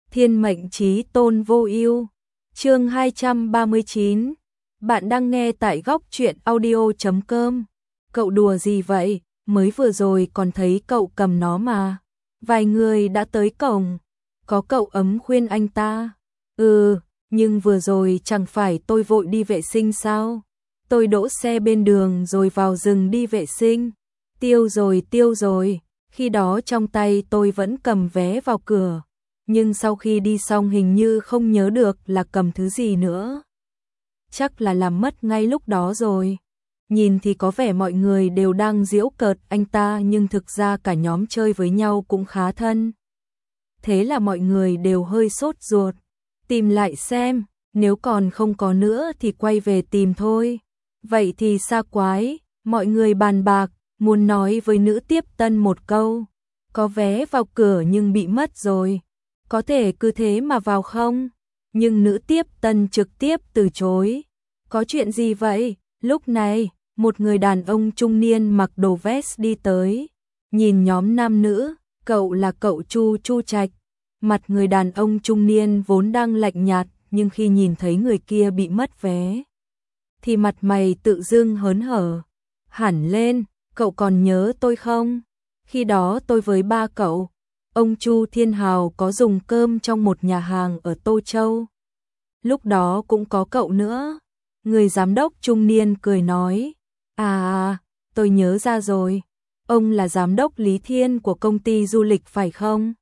Thiên mệnh chí tôn vô ưu. Chương 239. Bạn đang nghe tại góc truyện audio.com. Cậu đùa gì vậy? Mới vừa rồi còn thấy cậu cầm nó mà. Vài người đã tới cổng. Có cậu ấm khuyên anh ta. Nhưng vừa rồi chẳng phải tôi vội đi vệ sinh sao? Tôi đỗ xe bên đường rồi vào rừng đi vệ sinh. Tiêu rồi. Khi đó trong tay tôi vẫn cầm vé vào cửa. Nhưng sau khi đi xong hình như không nhớ được là cầm thứ gì nữa. Chắc là làm mất ngay lúc đó rồi. Nhìn thì có vẻ mọi người đều đang giễu cợt anh ta nhưng thực ra cả nhóm chơi với nhau cũng khá thân. Thế là mọi người đều hơi sốt ruột. Tìm lại xem, nếu còn không có nữa thì quay về tìm thôi. Vậy thì xa quái, mọi người bàn bạc, muốn nói với nữ tiếp tân một câu. Có vé vào cửa nhưng bị mất rồi. Có thể cứ thế mà vào không? Nhưng nữ tiếp tân trực tiếp từ chối. Có chuyện gì vậy? Lúc này, một người đàn ông trung niên mặc đồ vest đi tới. Nhìn nhóm nam nữ, cậu là cậu Chu Trạch. Mặt người đàn ông trung niên vốn đang lạnh nhạt, nhưng khi nhìn thấy người kia bị mất vé, thì mặt mày tự dưng hớn hở. Hẳn lên, cậu còn nhớ tôi không? Khi đó tôi với ba cậu, ông Chu Thiên Hào có dùng cơm trong một nhà hàng ở Tô Châu. Lúc đó cũng có cậu nữa. Người giám đốc trung niên cười nói. Tôi nhớ ra rồi. Ông là giám đốc Lý Thiên của công ty du lịch phải không?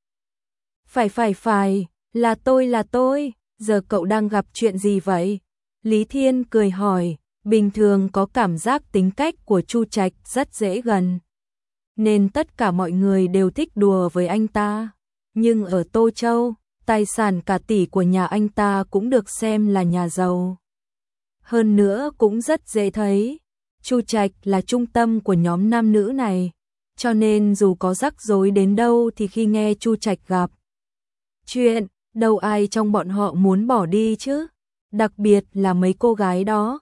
Phải, là tôi. Giờ cậu đang gặp chuyện gì vậy? Lý Thiên cười hỏi, bình thường có cảm giác tính cách của Chu Trạch rất dễ gần, nên tất cả mọi người đều thích đùa với anh ta. Nhưng ở Tô Châu, tài sản cả tỷ của nhà anh ta cũng được xem là nhà giàu. Hơn nữa cũng rất dễ thấy, Chu Trạch là trung tâm của nhóm nam nữ này, cho nên dù có rắc rối đến đâu thì khi nghe Chu Trạch gặp chuyện, đâu ai trong bọn họ muốn bỏ đi chứ, đặc biệt là mấy cô gái đó.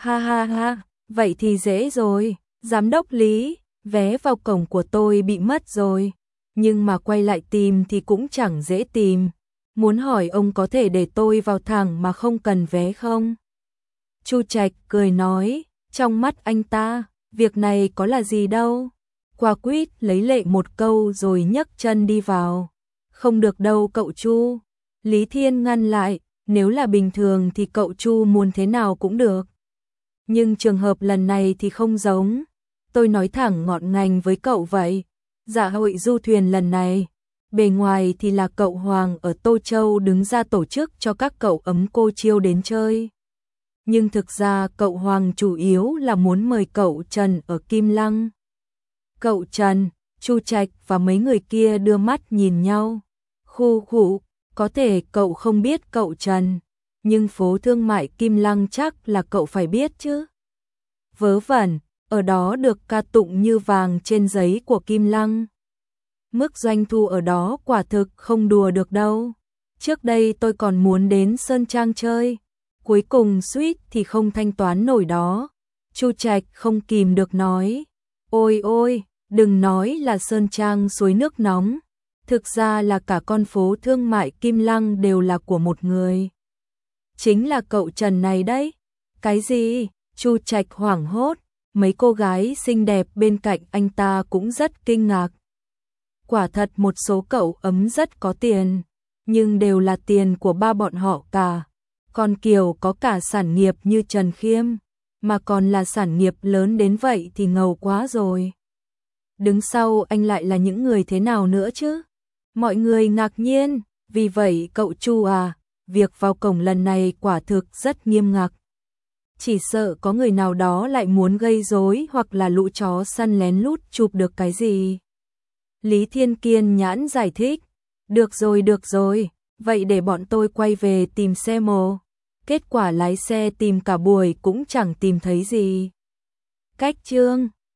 Ha, vậy thì dễ rồi, giám đốc Lý, vé vào cổng của tôi bị mất rồi, nhưng mà quay lại tìm thì cũng chẳng dễ tìm. Muốn hỏi ông có thể để tôi vào thẳng mà không cần vé không? Chu Trạch cười nói, trong mắt anh ta, việc này có là gì đâu. Quả quýt lấy lệ một câu rồi nhấc chân đi vào. Không được đâu cậu Chu. Lý Thiên ngăn lại, nếu là bình thường thì cậu Chu muốn thế nào cũng được. Nhưng trường hợp lần này thì không giống. Tôi nói thẳng ngọn ngành với cậu vậy. Dạ hội du thuyền lần này, bề ngoài thì là cậu Hoàng ở Tô Châu đứng ra tổ chức cho các cậu ấm cô chiêu đến chơi. Nhưng thực ra cậu Hoàng chủ yếu là muốn mời cậu Trần ở Kim Lăng. Cậu Trần, Chu Trạch và mấy người kia đưa mắt nhìn nhau. Khụ, có thể cậu không biết cậu Trần, nhưng phố thương mại Kim Lăng chắc là cậu phải biết chứ. Vớ vẩn, ở đó được ca tụng như vàng trên giấy của Kim Lăng. Mức doanh thu ở đó quả thực không đùa được đâu. Trước đây tôi còn muốn đến Sơn Trang chơi, cuối cùng suýt thì không thanh toán nổi đó. Chu Trạch không kìm được nói, ôi, đừng nói là Sơn Trang suối nước nóng, thực ra là cả con phố thương mại Kim Lăng đều là của một người. Chính là cậu Trần này đấy. Cái gì? Chu Trạch hoảng hốt, mấy cô gái xinh đẹp bên cạnh anh ta cũng rất kinh ngạc. Quả thật một số cậu ấm rất có tiền, nhưng đều là tiền của ba bọn họ cả. Còn Kiều có cả sản nghiệp như Trần Khiêm, mà còn là sản nghiệp lớn đến vậy thì ngầu quá rồi. Đứng sau anh lại là những người thế nào nữa chứ? Mọi người ngạc nhiên, vì vậy cậu Chu việc vào cổng lần này quả thực rất nghiêm ngặt. Chỉ sợ có người nào đó lại muốn gây rối hoặc là lũ chó săn lén lút chụp được cái gì. Lý Thiên kiên nhãn giải thích, được rồi, vậy để bọn tôi quay về tìm xe mồ. Kết quả lái xe tìm cả buổi cũng chẳng tìm thấy gì. Cách chương